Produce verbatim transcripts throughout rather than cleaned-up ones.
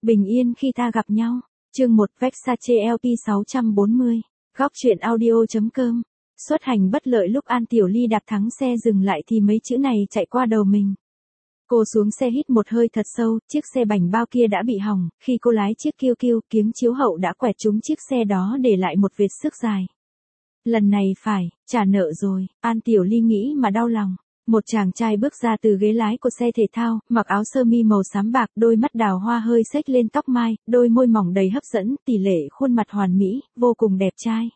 Bình yên khi ta gặp nhau. Chương một Versace lờ pê sáu trăm bốn mươi. Góc truyện audio.com. Xuất hành bất lợi lúc An Tiểu Ly đạp thắng xe dừng lại thì mấy chữ này chạy qua đầu mình. Cô xuống xe hít một hơi thật sâu, chiếc xe bành bao kia đã bị hỏng, khi cô lái chiếc kiêu kiêu, kiếng chiếu hậu đã quẹt trúng chiếc xe đó để lại một vệt xước dài. Lần này phải, trả nợ rồi, An Tiểu Ly nghĩ mà đau lòng. Một chàng trai bước ra từ ghế lái của xe thể thao, mặc áo sơ mi màu xám bạc, đôi mắt đào hoa hơi xếch lên tóc mai, đôi môi mỏng đầy hấp dẫn, tỷ lệ khuôn mặt hoàn mỹ, vô cùng đẹp trai.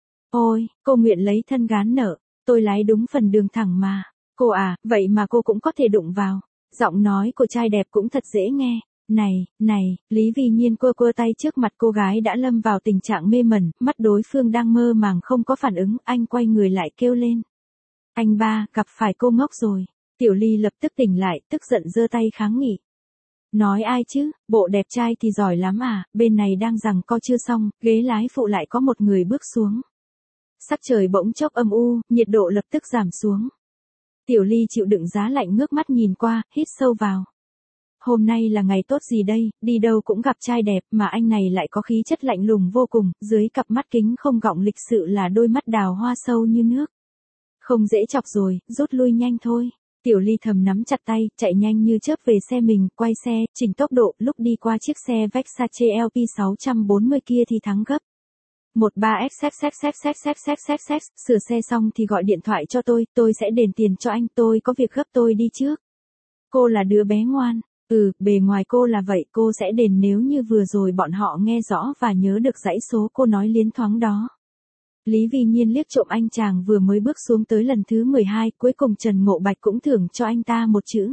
Ôi, cô nguyện lấy thân gán nợ, tôi lái đúng phần đường thẳng mà. Cô à, vậy mà cô cũng có thể đụng vào. Giọng nói của trai đẹp cũng thật dễ nghe. Này, này, Lý Vi Nhiên quơ quơ tay trước mặt cô gái đã lâm vào tình trạng mê mẩn, mắt đối phương đang mơ màng không có phản ứng, anh quay người lại kêu lên. Anh ba, gặp phải cô ngốc rồi. Tiểu Ly lập tức tỉnh lại, tức giận giơ tay kháng nghị. Nói ai chứ, bộ đẹp trai thì giỏi lắm à, bên này đang giằng co chưa xong, ghế lái phụ lại có một người bước xuống. Sắc trời bỗng chốc âm u, nhiệt độ lập tức giảm xuống. Tiểu Ly chịu đựng giá lạnh ngước mắt nhìn qua, hít sâu vào. Hôm nay là ngày tốt gì đây, đi đâu cũng gặp trai đẹp mà anh này lại có khí chất lạnh lùng vô cùng, dưới cặp mắt kính không gọng lịch sự là đôi mắt đào hoa sâu như nước. Không dễ chọc rồi, rút lui nhanh thôi. Tiểu Ly thầm nắm chặt tay, chạy nhanh như chớp về xe mình, quay xe, chỉnh tốc độ, lúc đi qua chiếc xe Versace lờ pê sáu trăm bốn mươi kia thì thắng gấp. một ba x x x x x x x x x, sửa xe xong thì gọi điện thoại cho tôi, tôi sẽ đền tiền cho anh, tôi có việc gấp tôi đi trước. Cô là đứa bé ngoan, ừ, bề ngoài cô là vậy, cô sẽ đền nếu như vừa rồi bọn họ nghe rõ và nhớ được dãy số cô nói liến thoáng đó. Lý Vi Nhiên liếc trộm anh chàng vừa mới bước xuống tới lần thứ mười hai, cuối cùng Trần Ngộ Bạch cũng thưởng cho anh ta một chữ.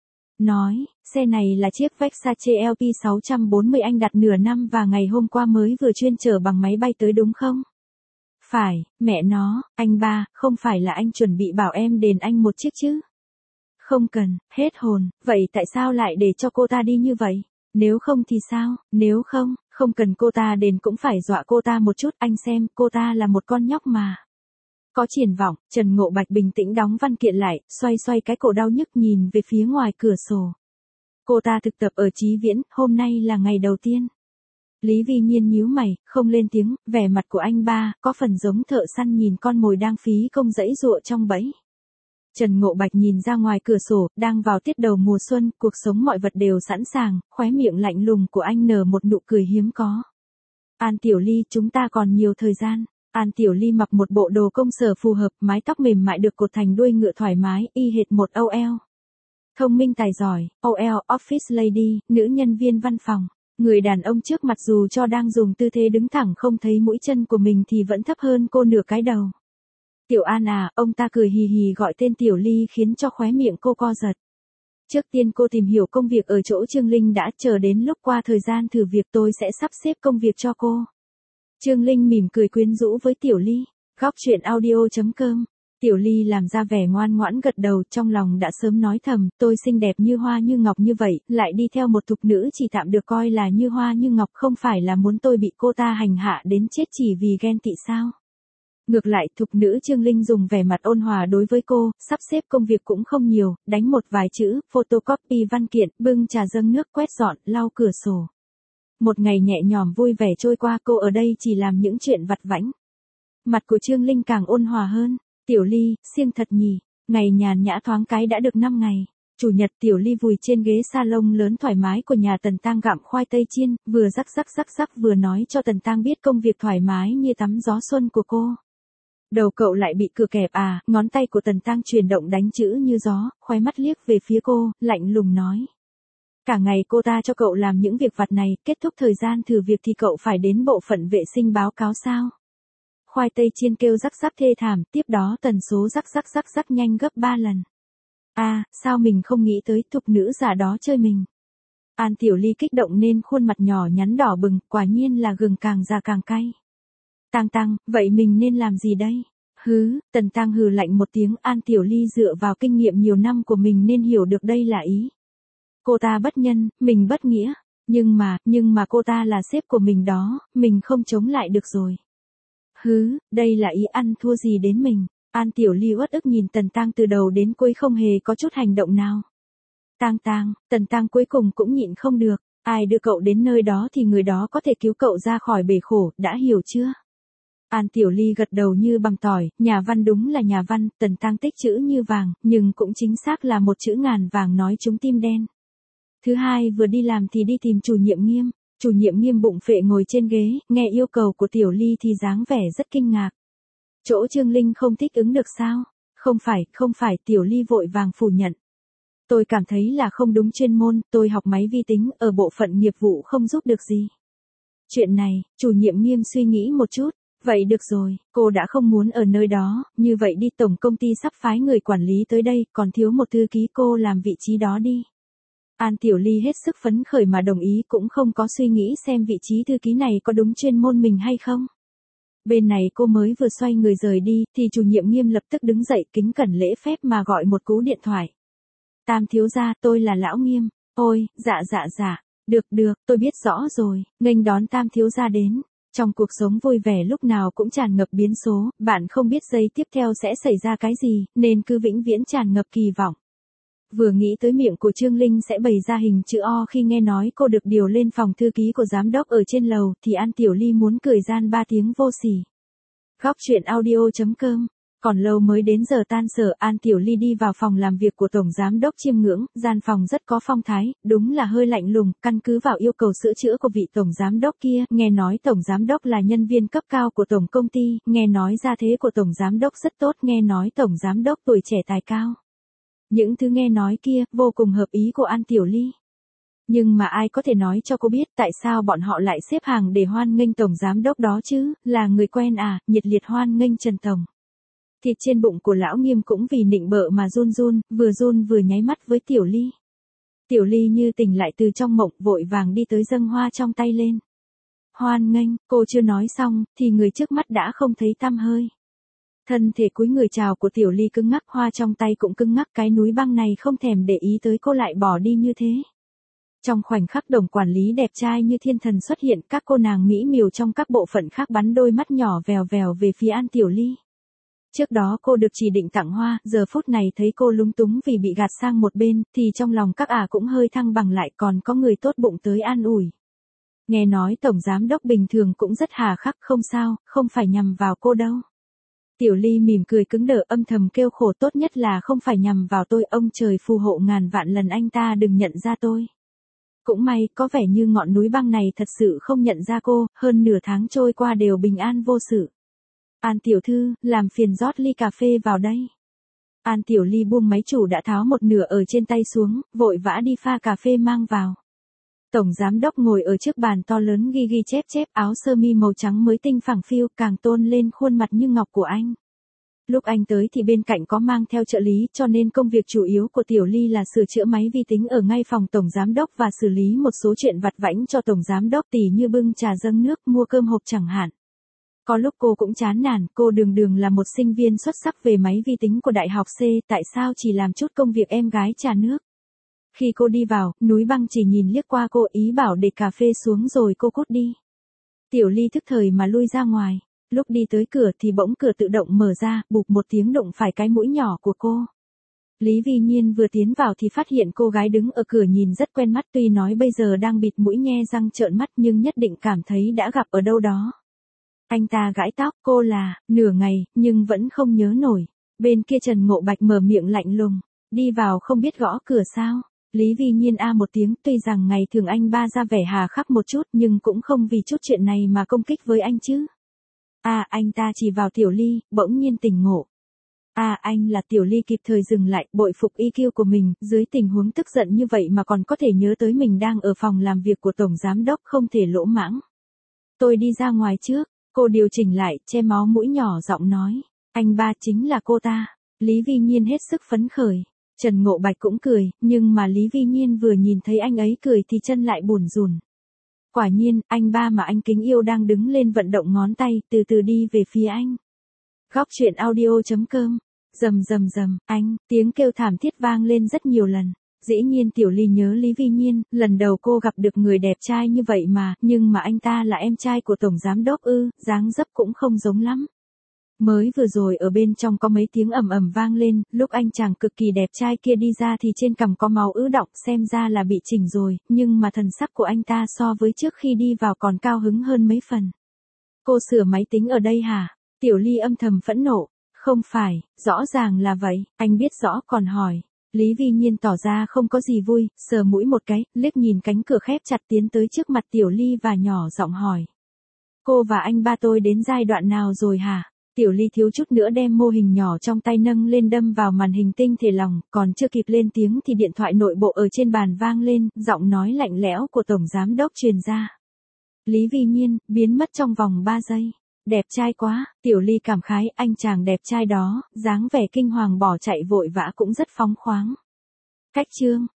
Nói, xe này là chiếc Versace lờ pê sáu trăm bốn mươi anh đặt nửa năm và ngày hôm qua mới vừa chuyên chở bằng máy bay tới đúng không? Phải, mẹ nó, anh ba, không phải là anh chuẩn bị bảo em đền anh một chiếc chứ? Không cần, hết hồn, vậy tại sao lại để cho cô ta đi như vậy? Nếu không thì sao, nếu không, không cần cô ta đền cũng phải dọa cô ta một chút, anh xem, cô ta là một con nhóc mà. Có triển vọng, Trần Ngộ Bạch bình tĩnh đóng văn kiện lại, xoay xoay cái cổ đau nhức nhìn về phía ngoài cửa sổ. Cô ta thực tập ở Chí Viễn, hôm nay là ngày đầu tiên. Lý Vi Nhiên nhíu mày, không lên tiếng, vẻ mặt của anh ba, có phần giống thợ săn nhìn con mồi đang phí công giãy giụa trong bẫy. Trần Ngộ Bạch nhìn ra ngoài cửa sổ, đang vào tiết đầu mùa xuân, cuộc sống mọi vật đều sẵn sàng, khóe miệng lạnh lùng của anh nở một nụ cười hiếm có. An Tiểu Ly, chúng ta còn nhiều thời gian. An Tiểu Ly mặc một bộ đồ công sở phù hợp, mái tóc mềm mại được cột thành đuôi ngựa thoải mái, y hệt một ô lờ. Thông minh tài giỏi, ô lờ, office lady, nữ nhân viên văn phòng. Người đàn ông trước mặt dù cho đang dùng tư thế đứng thẳng không thấy mũi chân của mình thì vẫn thấp hơn cô nửa cái đầu. Tiểu An à, ông ta cười hì hì gọi tên Tiểu Ly khiến cho khóe miệng cô co giật. Trước tiên cô tìm hiểu công việc ở chỗ Trương Linh đã, chờ đến lúc qua thời gian thử việc tôi sẽ sắp xếp công việc cho cô. Trương Linh mỉm cười quyến rũ với Tiểu Ly. Góc truyện audio.com. Tiểu Ly làm ra vẻ ngoan ngoãn gật đầu, trong lòng đã sớm nói thầm, tôi xinh đẹp như hoa như ngọc như vậy, lại đi theo một thục nữ chỉ tạm được coi là như hoa như ngọc, không phải là muốn tôi bị cô ta hành hạ đến chết chỉ vì ghen tị sao? Ngược lại, thục nữ Trương Linh dùng vẻ mặt ôn hòa đối với cô, sắp xếp công việc cũng không nhiều, đánh một vài chữ, photocopy văn kiện, bưng trà dâng nước, quét dọn, lau cửa sổ. Một ngày nhẹ nhõm vui vẻ trôi qua, cô ở đây chỉ làm những chuyện vặt vãnh. Mặt của Trương Linh càng ôn hòa hơn. Tiểu Ly, siêng thật nhỉ, ngày nhàn nhã thoáng cái đã được năm ngày. Chủ nhật Tiểu Ly vùi trên ghế salon lớn thoải mái của nhà Tần Tang gặm khoai tây chiên, vừa rắc rắc rắc rắc vừa nói cho Tần Tang biết công việc thoải mái như tắm gió xuân của cô. Đầu cậu lại bị cửa kẹp à, ngón tay của Tần Tang chuyển động đánh chữ như gió, khóe mắt liếc về phía cô, lạnh lùng nói. Cả ngày cô ta cho cậu làm những việc vặt này, kết thúc thời gian thử việc thì cậu phải đến bộ phận vệ sinh báo cáo sao? Khoai tây chiên kêu rắc rắc thê thảm, tiếp đó tần số rắc rắc rắc rắc nhanh gấp ba lần. À, sao mình không nghĩ tới thục nữ giả đó chơi mình? An Tiểu Ly kích động nên khuôn mặt nhỏ nhắn đỏ bừng, quả nhiên là gừng càng già càng cay. Tang Tang, vậy mình nên làm gì đây? Hứ, Tần Tang hừ lạnh một tiếng, An Tiểu Ly dựa vào kinh nghiệm nhiều năm của mình nên hiểu được đây là ý. Cô ta bất nhân, mình bất nghĩa, nhưng mà, nhưng mà cô ta là sếp của mình đó, mình không chống lại được rồi. Hứ, đây là ý ăn thua gì đến mình. An Tiểu Ly uất ức nhìn Tần Tang từ đầu đến cuối không hề có chút hành động nào. Tang Tang, Tần Tang cuối cùng cũng nhịn không được. Ai đưa cậu đến nơi đó thì người đó có thể cứu cậu ra khỏi bể khổ, đã hiểu chưa? An Tiểu Ly gật đầu như bằng tỏi, nhà văn đúng là nhà văn, Tần Tăng tích chữ như vàng, nhưng cũng chính xác là một chữ ngàn vàng nói trúng tim đen. Thứ hai vừa đi làm thì đi tìm chủ nhiệm Nghiêm, chủ nhiệm Nghiêm bụng phệ ngồi trên ghế, nghe yêu cầu của Tiểu Ly thì dáng vẻ rất kinh ngạc. Chỗ Trương Linh không thích ứng được sao? Không phải, không phải, Tiểu Ly vội vàng phủ nhận. Tôi cảm thấy là không đúng chuyên môn, tôi học máy vi tính, ở bộ phận nghiệp vụ không giúp được gì. Chuyện này, chủ nhiệm Nghiêm suy nghĩ một chút. Vậy được rồi, cô đã không muốn ở nơi đó, như vậy đi, tổng công ty sắp phái người quản lý tới đây, còn thiếu một thư ký, cô làm vị trí đó đi. An Tiểu Ly hết sức phấn khởi mà đồng ý, cũng không có suy nghĩ xem vị trí thư ký này có đúng chuyên môn mình hay không. Bên này cô mới vừa xoay người rời đi, thì chủ nhiệm Nghiêm lập tức đứng dậy kính cẩn lễ phép mà gọi một cú điện thoại. Tam thiếu gia, tôi là lão Nghiêm. Ôi, dạ dạ dạ, được được, tôi biết rõ rồi, nghênh đón Tam thiếu gia đến. Trong cuộc sống vui vẻ lúc nào cũng tràn ngập biến số, bạn không biết giây tiếp theo sẽ xảy ra cái gì, nên cứ vĩnh viễn tràn ngập kỳ vọng. Vừa nghĩ tới miệng của Trương Linh sẽ bày ra hình chữ O khi nghe nói cô được điều lên phòng thư ký của giám đốc ở trên lầu, thì An Tiểu Ly muốn cười gian ba tiếng vô sỉ. Góc truyện audio chấm com. Còn lâu mới đến giờ tan sở, An Tiểu Ly đi vào phòng làm việc của Tổng Giám đốc Chiêm Ngưỡng, gian phòng rất có phong thái, đúng là hơi lạnh lùng, căn cứ vào yêu cầu sửa chữa của vị Tổng Giám đốc kia, nghe nói Tổng Giám đốc là nhân viên cấp cao của Tổng công ty, nghe nói gia thế của Tổng Giám đốc rất tốt, nghe nói Tổng Giám đốc tuổi trẻ tài cao. Những thứ nghe nói kia, vô cùng hợp ý của An Tiểu Ly. Nhưng mà ai có thể nói cho cô biết tại sao bọn họ lại xếp hàng để hoan nghênh Tổng Giám đốc đó chứ, là người quen à, nhiệt liệt hoan nghênh Trần Tổng. Thịt trên bụng của lão Nghiêm cũng vì nịnh bợ mà run run, vừa run vừa nháy mắt với Tiểu Ly. Tiểu Ly như tỉnh lại từ trong mộng, vội vàng đi tới dâng hoa trong tay lên. Hoan nghênh, cô chưa nói xong, thì người trước mắt đã không thấy tăm hơi. Thân thể cúi người chào của Tiểu Ly cứng ngắc, hoa trong tay cũng cứng ngắc, cái núi băng này không thèm để ý tới cô lại bỏ đi như thế. Trong khoảnh khắc Đồng quản lý đẹp trai như thiên thần xuất hiện, các cô nàng mỹ miều trong các bộ phận khác bắn đôi mắt nhỏ vèo vèo về phía An Tiểu Ly. Trước đó cô được chỉ định tặng hoa, giờ phút này thấy cô lúng túng vì bị gạt sang một bên, thì trong lòng các ả cũng hơi thăng bằng lại, còn có người tốt bụng tới an ủi. Nghe nói Tổng Giám đốc bình thường cũng rất hà khắc, không sao, không phải nhằm vào cô đâu. Tiểu Ly mỉm cười cứng đờ, âm thầm kêu khổ, tốt nhất là không phải nhằm vào tôi, ông trời phù hộ ngàn vạn lần anh ta đừng nhận ra tôi. Cũng may, có vẻ như ngọn núi băng này thật sự không nhận ra cô, hơn nửa tháng trôi qua đều bình an vô sự. An tiểu thư, làm phiền rót ly cà phê vào đây. An Tiểu Ly buông máy chủ đã tháo một nửa ở trên tay xuống, vội vã đi pha cà phê mang vào. Tổng Giám đốc ngồi ở trước bàn to lớn ghi ghi chép chép, áo sơ mi màu trắng mới tinh phẳng phiu, càng tôn lên khuôn mặt như ngọc của anh. Lúc anh tới thì bên cạnh có mang theo trợ lý, cho nên công việc chủ yếu của Tiểu Ly là sửa chữa máy vi tính ở ngay phòng Tổng Giám đốc và xử lý một số chuyện vặt vãnh cho Tổng Giám đốc, tỉ như bưng trà dâng nước, mua cơm hộp chẳng hạn. Có lúc cô cũng chán nản, cô đường đường là một sinh viên xuất sắc về máy vi tính của Đại học C, tại sao chỉ làm chút công việc em gái trà nước. Khi cô đi vào, núi băng chỉ nhìn liếc qua cô, ý bảo để cà phê xuống rồi cô cút đi. Tiểu Ly thức thời mà lui ra ngoài. Lúc đi tới cửa thì bỗng cửa tự động mở ra, bụp một tiếng đụng phải cái mũi nhỏ của cô. Lý Vi Nhiên vừa tiến vào thì phát hiện cô gái đứng ở cửa nhìn rất quen mắt, tuy nói bây giờ đang bịt mũi nhe răng trợn mắt nhưng nhất định cảm thấy đã gặp ở đâu đó. Anh ta gãi tóc, cô là, nửa ngày, nhưng vẫn không nhớ nổi. Bên kia Trần Ngộ Bạch mở miệng lạnh lùng, đi vào không biết gõ cửa sao. Lý Vi Nhiên a một tiếng, tuy rằng ngày thường anh ba ra vẻ hà khắc một chút nhưng cũng không vì chút chuyện này mà công kích với anh chứ. À, anh ta chỉ vào Tiểu Ly, bỗng nhiên tỉnh ngộ. À, anh là Tiểu Ly kịp thời dừng lại, bội phục i kiu của mình, dưới tình huống tức giận như vậy mà còn có thể nhớ tới mình đang ở phòng làm việc của Tổng Giám đốc, không thể lỗ mãng. Tôi đi ra ngoài trước, cô điều chỉnh lại, che máu mũi nhỏ giọng nói. Anh ba chính là cô ta. Lý Vi Nhiên hết sức phấn khởi. Trần Ngộ Bạch cũng cười, nhưng mà Lý Vi Nhiên vừa nhìn thấy anh ấy cười thì chân lại bủn rủn. Quả nhiên, anh ba mà anh kính yêu đang đứng lên vận động ngón tay, từ từ đi về phía anh. Góc truyện audio chấm com. Rầm rầm rầm, anh, tiếng kêu thảm thiết vang lên rất nhiều lần. Dĩ nhiên Tiểu Ly nhớ Lý Vi Nhiên, lần đầu cô gặp được người đẹp trai như vậy mà, nhưng mà anh ta là em trai của Tổng Giám đốc ư, dáng dấp cũng không giống lắm. Mới vừa rồi ở bên trong có mấy tiếng ầm ầm vang lên, lúc anh chàng cực kỳ đẹp trai kia đi ra thì trên cằm có máu ứ đọng, xem ra là bị chỉnh rồi, nhưng mà thần sắc của anh ta so với trước khi đi vào còn cao hứng hơn mấy phần. Cô sửa máy tính ở đây hả? Tiểu Ly âm thầm phẫn nộ. Không phải, rõ ràng là vậy, anh biết rõ còn hỏi. Lý Vi Nhiên tỏ ra không có gì vui, sờ mũi một cái, liếc nhìn cánh cửa khép chặt tiến tới trước mặt Tiểu Ly và nhỏ giọng hỏi. Cô và anh ba tôi đến giai đoạn nào rồi hả? Tiểu Ly thiếu chút nữa đem mô hình nhỏ trong tay nâng lên đâm vào màn hình tinh thể lòng, còn chưa kịp lên tiếng thì điện thoại nội bộ ở trên bàn vang lên, giọng nói lạnh lẽo của Tổng Giám Đốc truyền ra. Lý Vi Nhiên, biến mất trong vòng ba giây. Đẹp trai quá, Tiểu Ly cảm khái, anh chàng đẹp trai đó, dáng vẻ kinh hoàng bỏ chạy vội vã cũng rất phóng khoáng. Cách chương